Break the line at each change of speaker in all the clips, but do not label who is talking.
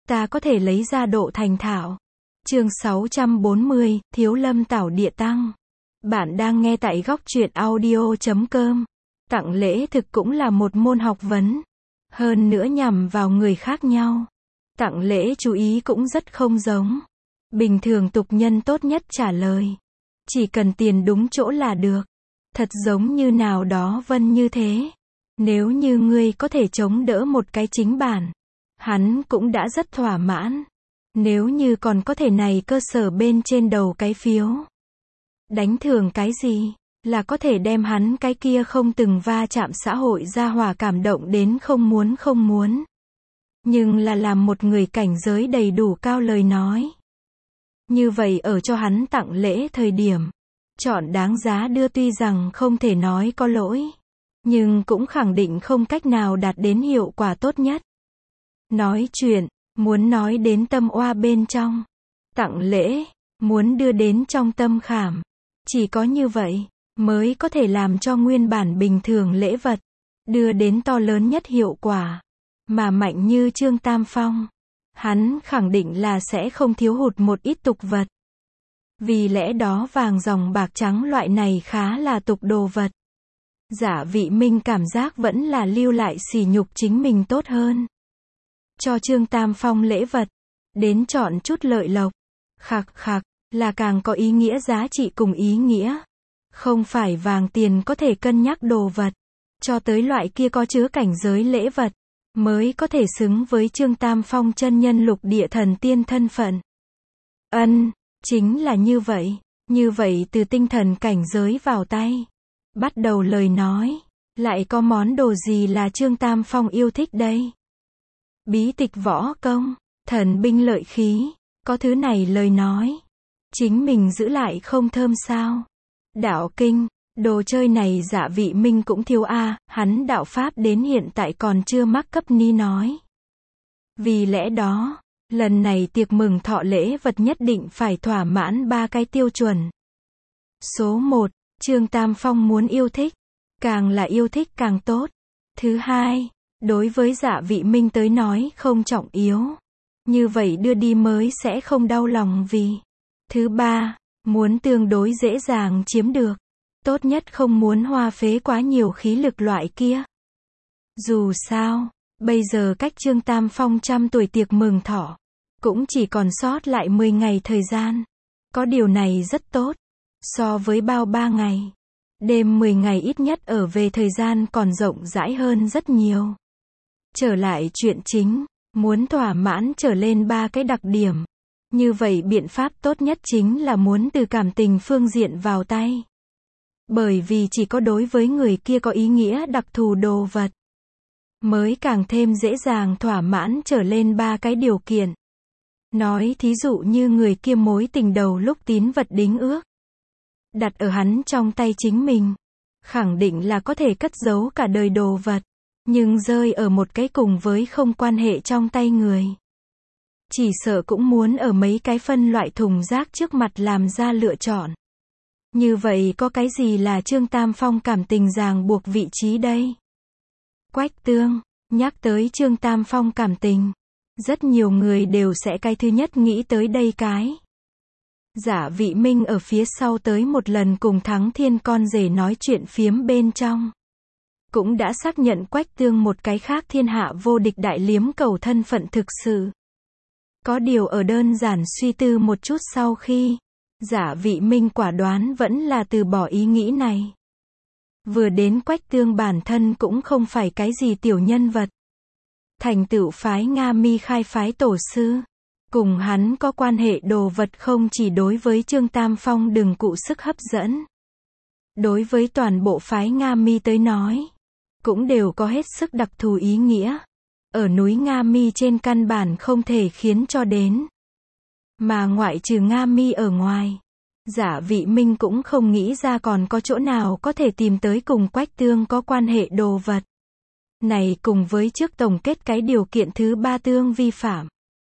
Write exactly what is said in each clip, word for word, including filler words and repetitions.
ta có thể lấy ra độ thành thạo. Chương sáu trăm bốn mươi, Thiếu Lâm Tảo Địa Tăng. Bạn đang nghe tại góc truyện audio chấm com. Tặng lễ thực cũng là một môn học vấn. Hơn nữa nhằm vào người khác nhau. Tặng lễ chú ý cũng rất không giống. Bình thường tục nhân tốt nhất trả lời. Chỉ cần tiền đúng chỗ là được. Thật giống như nào đó Vân như thế. Nếu như ngươi có thể chống đỡ một cái chính bản, hắn cũng đã rất thỏa mãn. Nếu như còn có thể này cơ sở bên trên đầu cái phiếu. Đánh thưởng cái gì? Là có thể đem hắn cái kia không từng va chạm xã hội ra hỏa cảm động đến không muốn không muốn. Nhưng là làm một người cảnh giới đầy đủ cao lời nói. Như vậy ở cho hắn tặng lễ thời điểm. Chọn đáng giá đưa tuy rằng không thể nói có lỗi. Nhưng cũng khẳng định không cách nào đạt đến hiệu quả tốt nhất. Nói chuyện, muốn nói đến tâm oa bên trong. Tặng lễ, muốn đưa đến trong tâm khảm. Chỉ có như vậy, mới có thể làm cho nguyên bản bình thường lễ vật, đưa đến to lớn nhất hiệu quả. Mà mạnh như Trương Tam Phong, hắn khẳng định là sẽ không thiếu hụt một ít tục vật. Vì lẽ đó vàng dòng bạc trắng loại này khá là tục đồ vật. Giả Vị Minh cảm giác vẫn là lưu lại sỉ nhục chính mình tốt hơn. Cho Trương Tam Phong lễ vật, đến chọn chút lợi lộc. Khạc khạc, là càng có ý nghĩa giá trị cùng ý nghĩa. Không phải vàng tiền có thể cân nhắc đồ vật. Cho tới loại kia có chứa cảnh giới lễ vật, mới có thể xứng với Trương Tam Phong chân nhân lục địa thần tiên thân phận. Ân, chính là như vậy. Như vậy từ tinh thần cảnh giới vào tay. Bắt đầu lời nói. Lại có món đồ gì là Trương Tam Phong yêu thích đây? Bí tịch võ công, thần binh lợi khí. Có thứ này lời nói. Chính mình giữ lại không thơm sao? Đạo kinh, đồ chơi này Giả Vị Minh cũng thiếu a, hắn đạo pháp đến hiện tại còn chưa mắc cấp ni nói. Vì lẽ đó, lần này tiệc mừng thọ lễ vật nhất định phải thỏa mãn ba cái tiêu chuẩn. Số một, Trương Tam Phong muốn yêu thích, càng là yêu thích càng tốt. Thứ hai, đối với Giả Vị Minh tới nói không trọng yếu. Như vậy đưa đi mới sẽ không đau lòng vì. Thứ ba, muốn tương đối dễ dàng chiếm được. Tốt nhất không muốn hoa phế quá nhiều khí lực loại kia. Dù sao, bây giờ cách Trương Tam Phong trăm tuổi tiệc mừng thọ, cũng chỉ còn sót lại mười ngày thời gian. Có điều này rất tốt. So với bao ba ngày. Đêm mười ngày ít nhất ở về thời gian còn rộng rãi hơn rất nhiều. Trở lại chuyện chính, muốn thỏa mãn trở lên ba cái đặc điểm. Như vậy biện pháp tốt nhất chính là muốn từ cảm tình phương diện vào tay. Bởi vì chỉ có đối với người kia có ý nghĩa đặc thù đồ vật, mới càng thêm dễ dàng thỏa mãn trở lên ba cái điều kiện. Nói thí dụ như người kia mối tình đầu lúc tín vật đính ước. Đặt ở hắn trong tay chính mình. Khẳng định là có thể cất giấu cả đời đồ vật. Nhưng rơi ở một cái cùng với không quan hệ trong tay người. Chỉ sợ cũng muốn ở mấy cái phân loại thùng rác trước mặt làm ra lựa chọn. Như vậy có cái gì là Trương Tam Phong cảm tình ràng buộc vị trí đây? Quách Tương, nhắc tới Trương Tam Phong cảm tình. Rất nhiều người đều sẽ cái thứ nhất nghĩ tới đây cái. Giả Vị Minh ở phía sau tới một lần cùng Thắng Thiên con rể nói chuyện phiếm bên trong. Cũng đã xác nhận Quách Tương một cái khác thiên hạ vô địch đại liếm cầu thân phận thực sự. Có điều ở đơn giản suy tư một chút sau khi, Giả Vị Minh quả đoán vẫn là từ bỏ ý nghĩ này. Vừa đến Quách Tương bản thân cũng không phải cái gì tiểu nhân vật. Thành tựu phái Nga Mi khai phái tổ sư. Cùng hắn có quan hệ đồ vật không chỉ đối với Trương Tam Phong đừng cụ sức hấp dẫn. Đối với toàn bộ phái Nga Mi tới nói, cũng đều có hết sức đặc thù ý nghĩa. Ở núi Nga Mi trên căn bản không thể khiến cho đến. Mà ngoại trừ Nga Mi ở ngoài, Giả Vị Minh cũng không nghĩ ra còn có chỗ nào có thể tìm tới cùng Quách Tương có quan hệ đồ vật. Này cùng với trước tổng kết cái điều kiện thứ ba tương vi phạm.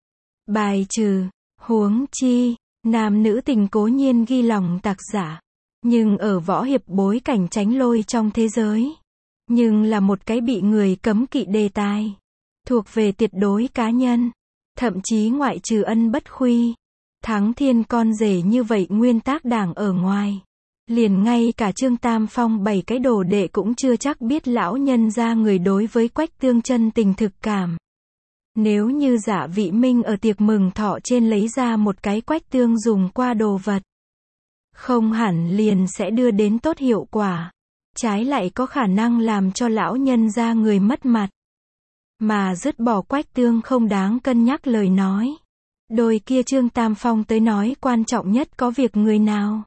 Bài trừ, huống chi, nam nữ tình cố nhiên ghi lòng tạc giả. Nhưng ở võ hiệp bối cảnh tránh lôi trong thế giới. Nhưng là một cái bị người cấm kỵ đề tài. Thuộc về tuyệt đối cá nhân. Thậm chí ngoại trừ Ân Bất Khuy, Thắng Thiên con rể như vậy nguyên tác đảng ở ngoài. Liền ngay cả Trương Tam Phong bảy cái đồ đệ cũng chưa chắc biết lão nhân gia người đối với Quách Tương chân tình thực cảm. Nếu như Giả Vị Minh ở tiệc mừng thọ trên lấy ra một cái Quách Tương dùng qua đồ vật, không hẳn liền sẽ đưa đến tốt hiệu quả. Trái lại có khả năng làm cho lão nhân gia người mất mặt. Mà dứt bỏ Quách Tương không đáng cân nhắc lời nói. Đôi kia Trương Tam Phong tới nói quan trọng nhất có việc người nào.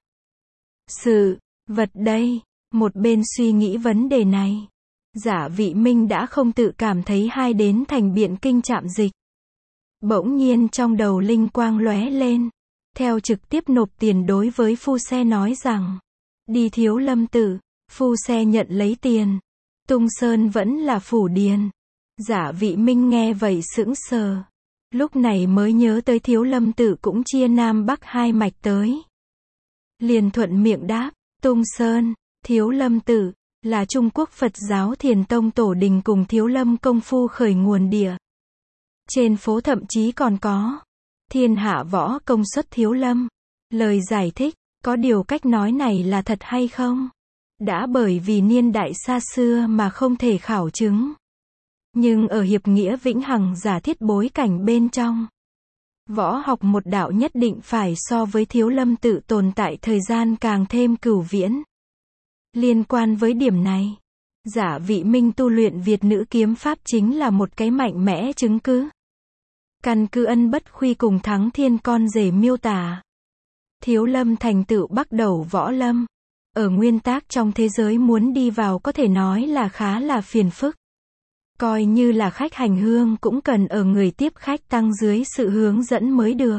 Sự, vật đây, một bên suy nghĩ vấn đề này. Giả Vị Minh đã không tự cảm thấy hai đến thành Biện Kinh trạm dịch. Bỗng nhiên trong đầu linh quang lóe lên. Theo trực tiếp nộp tiền đối với phu xe nói rằng. Đi Thiếu Lâm Tự, phu xe nhận lấy tiền. Tung Sơn vẫn là phủ điền. Giả Vị Minh nghe vậy sững sờ. Lúc này mới nhớ tới Thiếu Lâm Tự cũng chia Nam Bắc hai mạch tới. Liền thuận miệng đáp, Tung Sơn, Thiếu Lâm Tự, là Trung Quốc Phật giáo Thiền Tông tổ đình cùng Thiếu Lâm công phu khởi nguồn địa. Trên phố thậm chí còn có Thiên Hạ Võ Công xuất Thiếu Lâm. Lời giải thích, có điều cách nói này là thật hay không? Đã bởi vì niên đại xa xưa mà không thể khảo chứng. Nhưng ở hiệp nghĩa vĩnh hằng giả thiết bối cảnh bên trong, võ học một đạo nhất định phải so với Thiếu Lâm Tự tồn tại thời gian càng thêm cửu viễn. Liên quan với điểm này, Giả Vị Minh tu luyện Việt nữ kiếm pháp chính là một cái mạnh mẽ chứng cứ. Căn cứ Ân Bất Khuy cùng Thắng Thiên con rể miêu tả, Thiếu Lâm thành tựu bắt đầu võ lâm. Ở nguyên tác trong thế giới muốn đi vào có thể nói là khá là phiền phức. Coi như là khách hành hương cũng cần ở người tiếp khách tăng dưới sự hướng dẫn mới được.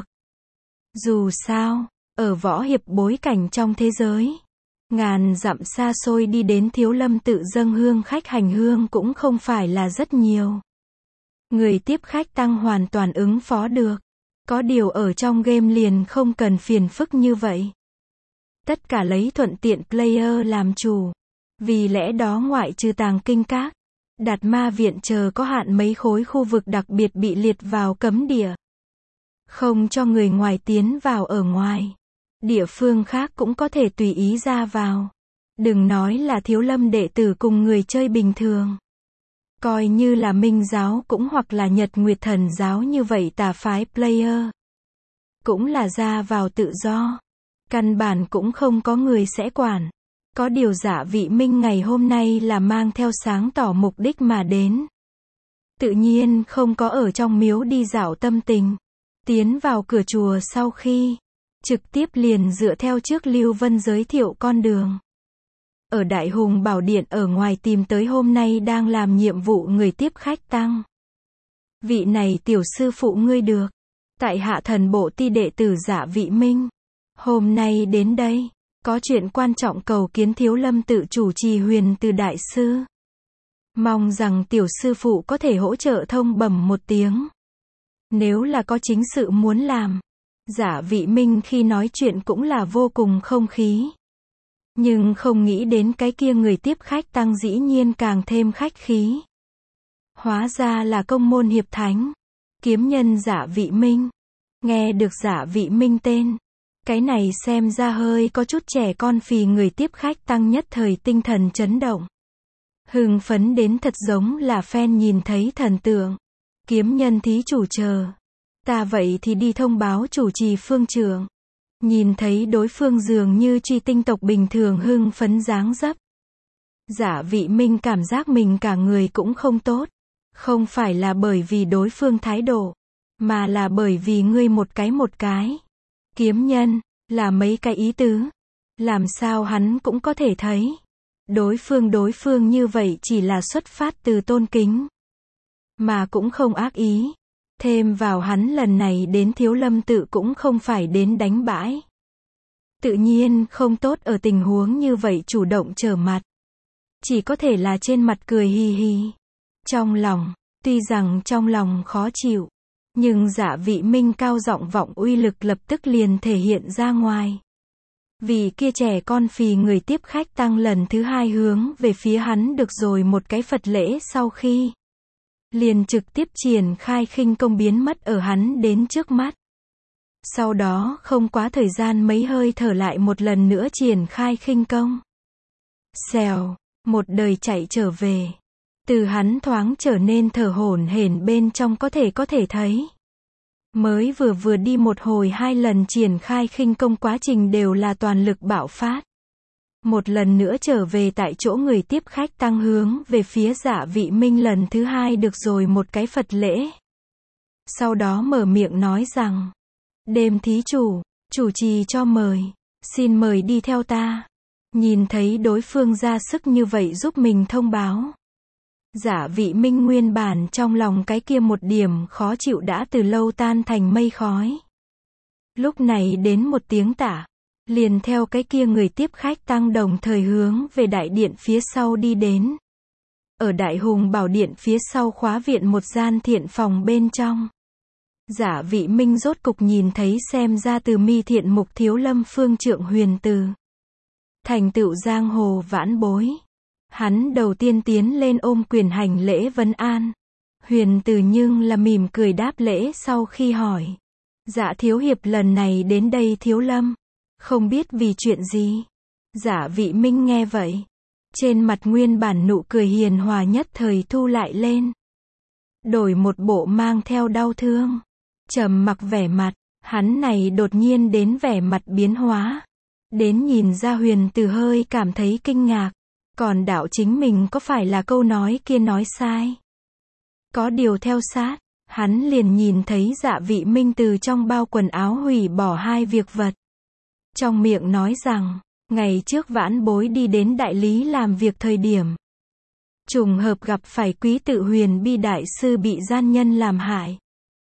Dù sao, ở võ hiệp bối cảnh trong thế giới, ngàn dặm xa xôi đi đến Thiếu Lâm Tự dâng hương khách hành hương cũng không phải là rất nhiều. Người tiếp khách tăng hoàn toàn ứng phó được. Có điều ở trong game liền không cần phiền phức như vậy. Tất cả lấy thuận tiện player làm chủ. Vì lẽ đó ngoại trừ Tàng Kinh Các, Đạt Ma Viện chờ có hạn mấy khối khu vực đặc biệt bị liệt vào cấm địa. Không cho người ngoài tiến vào ở ngoài. Địa phương khác cũng có thể tùy ý ra vào. Đừng nói là Thiếu Lâm đệ tử cùng người chơi bình thường. Coi như là Minh giáo cũng hoặc là Nhật Nguyệt Thần giáo như vậy tà phái player. Cũng là ra vào tự do. Căn bản cũng không có người sẽ quản. Có điều Giả Vị Minh ngày hôm nay là mang theo sáng tỏ mục đích mà đến. Tự nhiên không có ở trong miếu đi dạo tâm tình. Tiến vào cửa chùa sau khi, trực tiếp liền dựa theo trước Lưu Vân giới thiệu con đường. Ở Đại Hùng Bảo Điện ở ngoài tìm tới hôm nay đang làm nhiệm vụ người tiếp khách tăng. Vị này tiểu sư phụ ngươi được. Tại hạ thần bộ ti đệ tử Giả Vị Minh. Hôm nay đến đây, có chuyện quan trọng cầu kiến Thiếu Lâm Tự chủ trì Huyền Từ đại sư. Mong rằng tiểu sư phụ có thể hỗ trợ thông bẩm một tiếng. Nếu là có chính sự muốn làm, Giả Vị Minh khi nói chuyện cũng là vô cùng không khí. Nhưng không nghĩ đến cái kia người tiếp khách tăng dĩ nhiên càng thêm khách khí. Hóa ra là công môn hiệp thánh, kiếm nhân Giả Vị Minh. Nghe được Giả Vị Minh tên, cái này xem ra hơi có chút trẻ con phì người tiếp khách tăng nhất thời tinh thần chấn động. Hưng phấn đến thật giống là fan nhìn thấy thần tượng. Kiếm nhân thí chủ chờ. Ta vậy thì đi thông báo chủ trì phương trưởng. Nhìn thấy đối phương dường như truy tinh tộc bình thường hưng phấn dáng dấp. Giả Vị Minh cảm giác mình cả người cũng không tốt. Không phải là bởi vì đối phương thái độ, mà là bởi vì ngươi một cái một cái. Kiếm nhân, là mấy cái ý tứ. Làm sao hắn cũng có thể thấy. Đối phương đối phương như vậy chỉ là xuất phát từ tôn kính. Mà cũng không ác ý. Thêm vào hắn lần này đến Thiếu Lâm Tự cũng không phải đến đánh bãi. Tự nhiên không tốt ở tình huống như vậy chủ động trở mặt. Chỉ có thể là trên mặt cười hì hì. Trong lòng, tuy rằng trong lòng khó chịu, nhưng Giả Vị Minh cao giọng vọng uy lực lập tức liền thể hiện ra ngoài. Vì kia trẻ con phì người tiếp khách tăng lần thứ hai hướng về phía hắn được rồi một cái Phật lễ sau khi. liền trực tiếp triển khai khinh công biến mất ở hắn đến trước mắt. Sau đó không quá thời gian mấy hơi thở lại một lần nữa triển khai khinh công. Xèo, một đời chạy trở về. Từ hắn thoáng trở nên thở hổn hển bên trong có thể có thể thấy. Mới vừa vừa đi một hồi hai lần triển khai khinh công quá trình đều là toàn lực bạo phát. Một lần nữa trở về tại chỗ người tiếp khách tăng hướng về phía Dạ Vị Minh lần thứ hai được rồi một cái Phật lễ. Sau đó mở miệng nói rằng, đêm thí chủ, chủ trì cho mời, xin mời đi theo ta. Nhìn thấy đối phương ra sức như vậy giúp mình thông báo. Dạ Vị Minh nguyên bản trong lòng cái kia một điểm khó chịu đã từ lâu tan thành mây khói. Lúc này đến một tiếng tạ, liền theo cái kia người tiếp khách tăng đồng thời hướng về đại điện phía sau đi đến. Ở Đại Hùng Bảo Điện phía sau khóa viện một gian thiện phòng bên trong. Dạ Vị Minh rốt cục nhìn thấy xem ra từ mi thiện mục thiếu lâm phương trượng Huyền Từ. Thành tựu giang hồ vãn bối. Hắn đầu tiên tiến lên ôm quyền hành lễ vấn an. Huyền Từ nhưng là mỉm cười đáp lễ sau khi hỏi. Dạ thiếu hiệp lần này đến đây thiếu lâm. Không biết vì chuyện gì. Dạ Vị Minh nghe vậy. Trên mặt nguyên bản nụ cười hiền hòa nhất thời thu lại lên. Đổi một bộ mang theo đau thương. Trầm mặc vẻ mặt. Hắn này đột nhiên đến vẻ mặt biến hóa. Đến nhìn ra Huyền Từ hơi cảm thấy kinh ngạc. Còn đạo chính mình có phải là câu nói kia nói sai? Có điều theo sát, hắn liền nhìn thấy Dạ Vị Minh từ trong bao quần áo hủy bỏ hai việc vật. Trong miệng nói rằng, ngày trước vãn bối đi đến đại lý làm việc thời điểm. Trùng hợp gặp phải quý tự Huyền Bi đại sư bị gian nhân làm hại.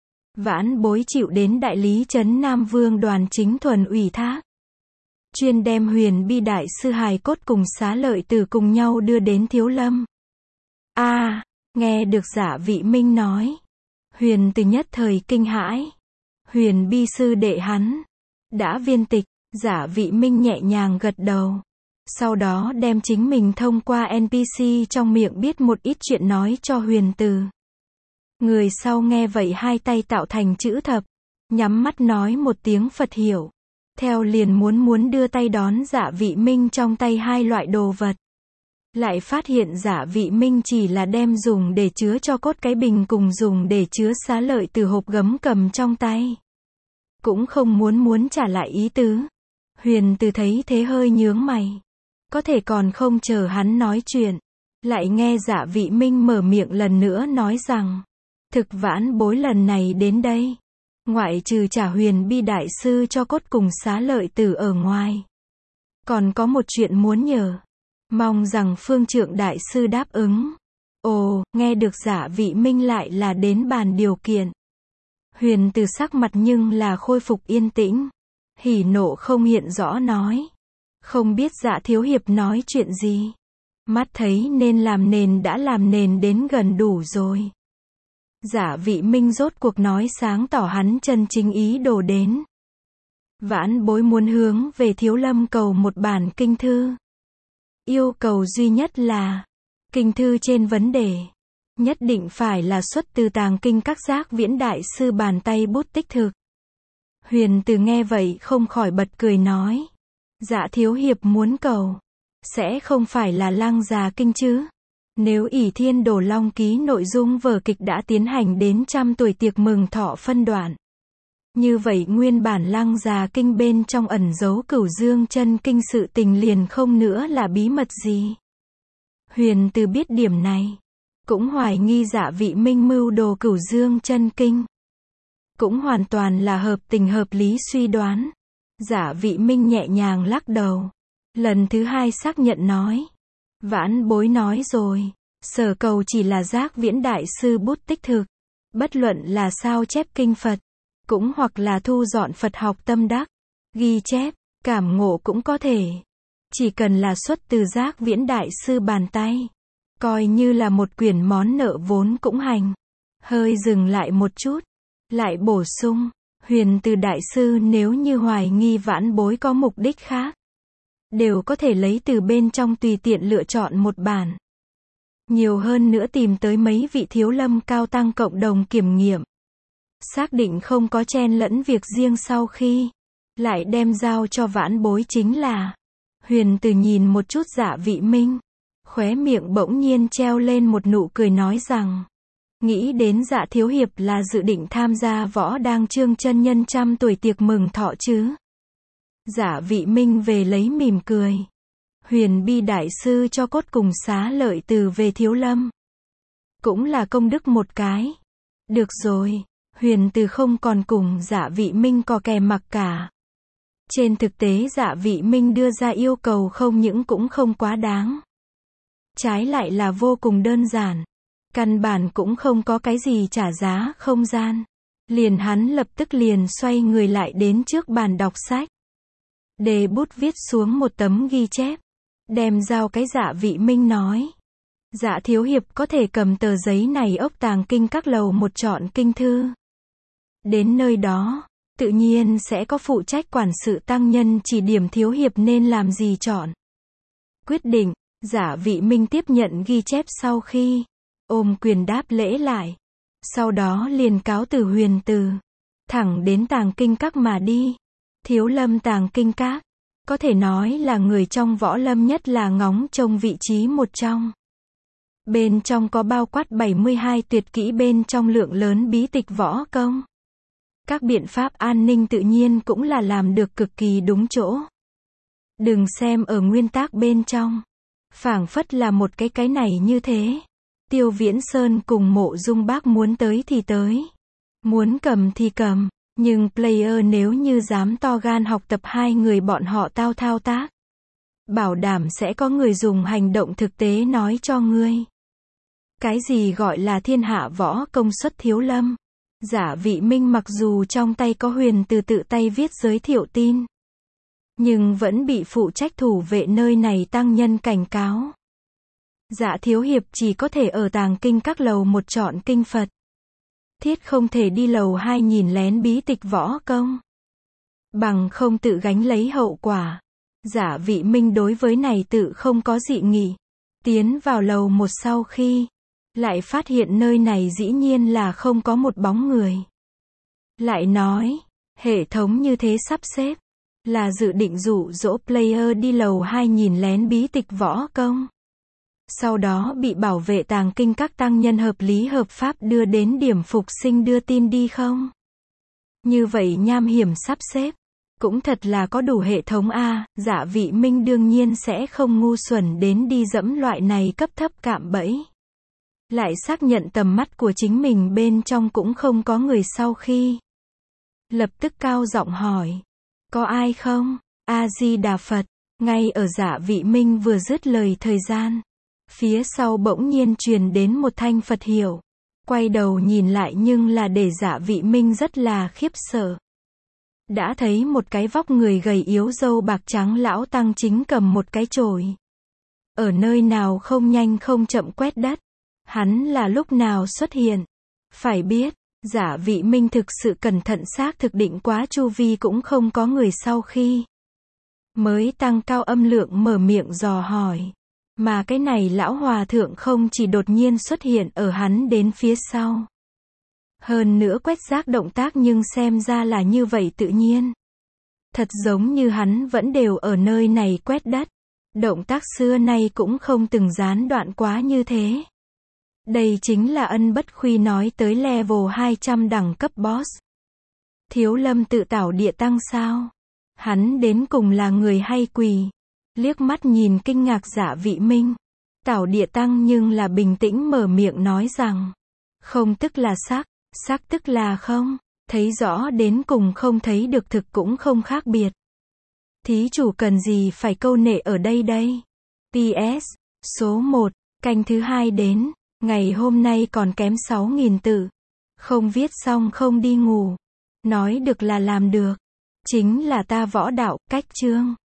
Vãn bối chịu đến đại lý trấn Nam Vương Đoàn Chính Thuần ủy thác. Chuyên đem Huyền Bi đại sư hài cốt cùng Xá Lợi Tử cùng nhau đưa đến thiếu lâm. A, à, nghe được Dạ Vị Minh nói. Huyền Từ nhất thời kinh hãi. Huyền Bi sư đệ hắn. Đã viên tịch, Dạ Vị Minh nhẹ nhàng gật đầu. Sau đó đem chính mình thông qua en pê xê trong miệng biết một ít chuyện nói cho Huyền Từ. Người sau nghe vậy hai tay tạo thành chữ thập. Nhắm mắt nói một tiếng Phật hiểu. Theo liền muốn muốn đưa tay đón Dạ Vị Minh trong tay hai loại đồ vật. Lại phát hiện Dạ Vị Minh chỉ là đem dùng để chứa cho cốt cái bình cùng dùng để chứa Xá Lợi Tử hộp gấm cầm trong tay. Cũng không muốn muốn trả lại ý tứ. Huyền Từ thấy thế hơi nhướng mày. Có thể còn không chờ hắn nói chuyện. Lại nghe Dạ Vị Minh mở miệng lần nữa nói rằng. Thực vãn bối lần này đến đây. Ngoại trừ trả Huyền Bi đại sư cho cốt cùng Xá Lợi Tử ở ngoài. Còn có một chuyện muốn nhờ. Mong rằng phương trượng đại sư đáp ứng. Ồ, nghe được Dạ Vị Minh lại là đến bàn điều kiện. Huyền Từ sắc mặt nhưng là khôi phục yên tĩnh. Hỉ nộ không hiện rõ nói. Không biết Dạ thiếu hiệp nói chuyện gì. Mắt thấy nên làm nền đã làm nền đến gần đủ rồi. Dạ Vị Minh rốt cuộc nói sáng tỏ hắn chân chính ý đồ đến. Vãn bối muốn hướng về thiếu lâm cầu một bản kinh thư. Yêu cầu duy nhất là, kinh thư trên vấn đề, nhất định phải là xuất từ tàng kinh các giác viễn đại sư bàn tay bút tích thực. Huyền Từ nghe vậy không khỏi bật cười nói. Dạ thiếu hiệp muốn cầu, sẽ không phải là Lăng Già kinh chứ? Nếu ỷ Thiên Đồ Long ký nội dung vở kịch đã tiến hành đến trăm tuổi tiệc mừng thọ phân đoạn. Như vậy nguyên bản Lăng Già kinh bên trong ẩn giấu Cửu Dương chân kinh sự tình liền không nữa là bí mật gì. Huyền Từ biết điểm này, cũng hoài nghi Dạ Vị Minh mưu đồ Cửu Dương chân kinh. Cũng hoàn toàn là hợp tình hợp lý suy đoán. Dạ Vị Minh nhẹ nhàng lắc đầu. Lần thứ hai xác nhận nói. Vãn bối nói rồi, sở cầu chỉ là giác viễn đại sư bút tích thực. Bất luận là sao chép kinh Phật, cũng hoặc là thu dọn Phật học tâm đắc, ghi chép, cảm ngộ cũng có thể. Chỉ cần là xuất từ giác viễn đại sư bàn tay, coi như là một quyển món nợ vốn cũng hành. Hơi dừng lại một chút, lại bổ sung, Huyền Từ đại sư nếu như hoài nghi vãn bối có mục đích khác, đều có thể lấy từ bên trong tùy tiện lựa chọn một bản. Nhiều hơn nữa tìm tới mấy vị thiếu lâm cao tăng cộng đồng kiểm nghiệm. Xác định không có chen lẫn việc riêng sau khi lại đem giao cho vãn bối chính là. Huyền Từ nhìn một chút Dạ Vị Minh, khóe miệng bỗng nhiên treo lên một nụ cười nói rằng, nghĩ đến Dạ thiếu hiệp là dự định tham gia Võ Đang Trương chân nhân trăm tuổi tiệc mừng thọ chứ. Dạ Vị Minh về lấy mỉm cười. Huyền Bi đại sư cho cốt cùng xá lợi từ về thiếu lâm, cũng là công đức một cái. Được rồi, Huyền Từ không còn cùng Dạ Vị Minh cò kè mặc cả. Trên thực tế Dạ Vị Minh đưa ra yêu cầu không những cũng không quá đáng, trái lại là vô cùng đơn giản. Căn bản cũng không có cái gì trả giá không gian. Liền hắn lập tức liền xoay người lại đến trước bàn đọc sách. Đề bút viết xuống một tấm ghi chép. Đem giao cái Dạ Vị Minh nói. Dạ thiếu hiệp có thể cầm tờ giấy này ốc tàng kinh các lầu một chọn kinh thư. Đến nơi đó, tự nhiên sẽ có phụ trách quản sự tăng nhân chỉ điểm thiếu hiệp nên làm gì chọn. Quyết định, Dạ Vị Minh tiếp nhận ghi chép sau khi ôm quyền đáp lễ lại. Sau đó liền cáo từ Huyền Từ, thẳng đến tàng kinh các mà đi. Thiếu lâm tàng kinh các, có thể nói là người trong võ lâm nhất là ngóng trông vị trí một trong. Bên trong có bao quát bảy mươi hai tuyệt kỹ bên trong lượng lớn bí tịch võ công. Các biện pháp an ninh tự nhiên cũng là làm được cực kỳ đúng chỗ. Đừng xem ở nguyên tắc bên trong, phảng phất là một cái cái này như thế. Tiêu Viễn Sơn cùng Mộ Dung Bác muốn tới thì tới, muốn cầm thì cầm, nhưng player nếu như dám to gan học tập hai người bọn họ tao thao tác, bảo đảm sẽ có người dùng hành động thực tế nói cho ngươi. Cái gì gọi là thiên hạ võ công xuất thiếu lâm? Dạ Vị Minh mặc dù trong tay có Huyền Từ tự tay viết giới thiệu tin, nhưng vẫn bị phụ trách thủ vệ nơi này tăng nhân cảnh cáo. Dạ thiếu hiệp chỉ có thể ở tàng kinh các lầu một chọn kinh Phật. Thiết không thể đi lầu hai nhìn lén bí tịch võ công. Bằng không tự gánh lấy hậu quả. Dạ Vị Minh đối với này tự không có dị nghị. Tiến vào lầu một sau khi lại phát hiện nơi này dĩ nhiên là không có một bóng người. Lại nói, hệ thống như thế sắp xếp, là dự định dụ dỗ player đi lầu hai nhìn lén bí tịch võ công. Sau đó bị bảo vệ tàng kinh các tăng nhân hợp lý hợp pháp đưa đến điểm phục sinh đưa tin đi không? Như vậy nham hiểm sắp xếp, cũng thật là có đủ hệ thống a. Dạ Vị Minh đương nhiên sẽ không ngu xuẩn đến đi dẫm loại này cấp thấp cạm bẫy. Lại xác nhận tầm mắt của chính mình bên trong cũng không có người sau khi lập tức cao giọng hỏi, có ai không? A Di Đà Phật. Ngay ở Dạ Vị Minh vừa dứt lời thời gian, phía sau bỗng nhiên truyền đến một thanh Phật hiệu. Quay đầu nhìn lại nhưng là để Dạ Vị Minh rất là khiếp sợ. Đã thấy một cái vóc người gầy yếu râu bạc trắng lão tăng chính cầm một cái chổi. Ở nơi nào không nhanh không chậm quét đất. Hắn là lúc nào xuất hiện? Phải biết, Dạ Vị Minh thực sự cẩn thận xác thực định quá chu vi cũng không có người sau khi mới tăng cao âm lượng mở miệng dò hỏi. Mà cái này lão hòa thượng không chỉ đột nhiên xuất hiện ở hắn đến phía sau. Hơn nữa quét rác động tác nhưng xem ra là như vậy tự nhiên. Thật giống như hắn vẫn đều ở nơi này quét đất. Động tác xưa nay cũng không từng gián đoạn quá như thế. Đây chính là Ân Bất Khuy nói tới level hai trăm đẳng cấp boss. Thiếu lâm tự tảo địa tăng sao? Hắn đến cùng là người hay quỷ? Liếc mắt nhìn kinh ngạc Dạ Vị Minh. Tảo địa tăng nhưng là bình tĩnh mở miệng nói rằng, không tức là sắc, sắc tức là không, thấy rõ đến cùng không thấy được thực cũng không khác biệt. Thí chủ cần gì phải câu nệ ở đây đây? pê ét, số một, canh thứ hai đến, ngày hôm nay còn kém sáu nghìn tự. Không viết xong không đi ngủ. Nói được là làm được. Chính là ta võ đạo, cách chương.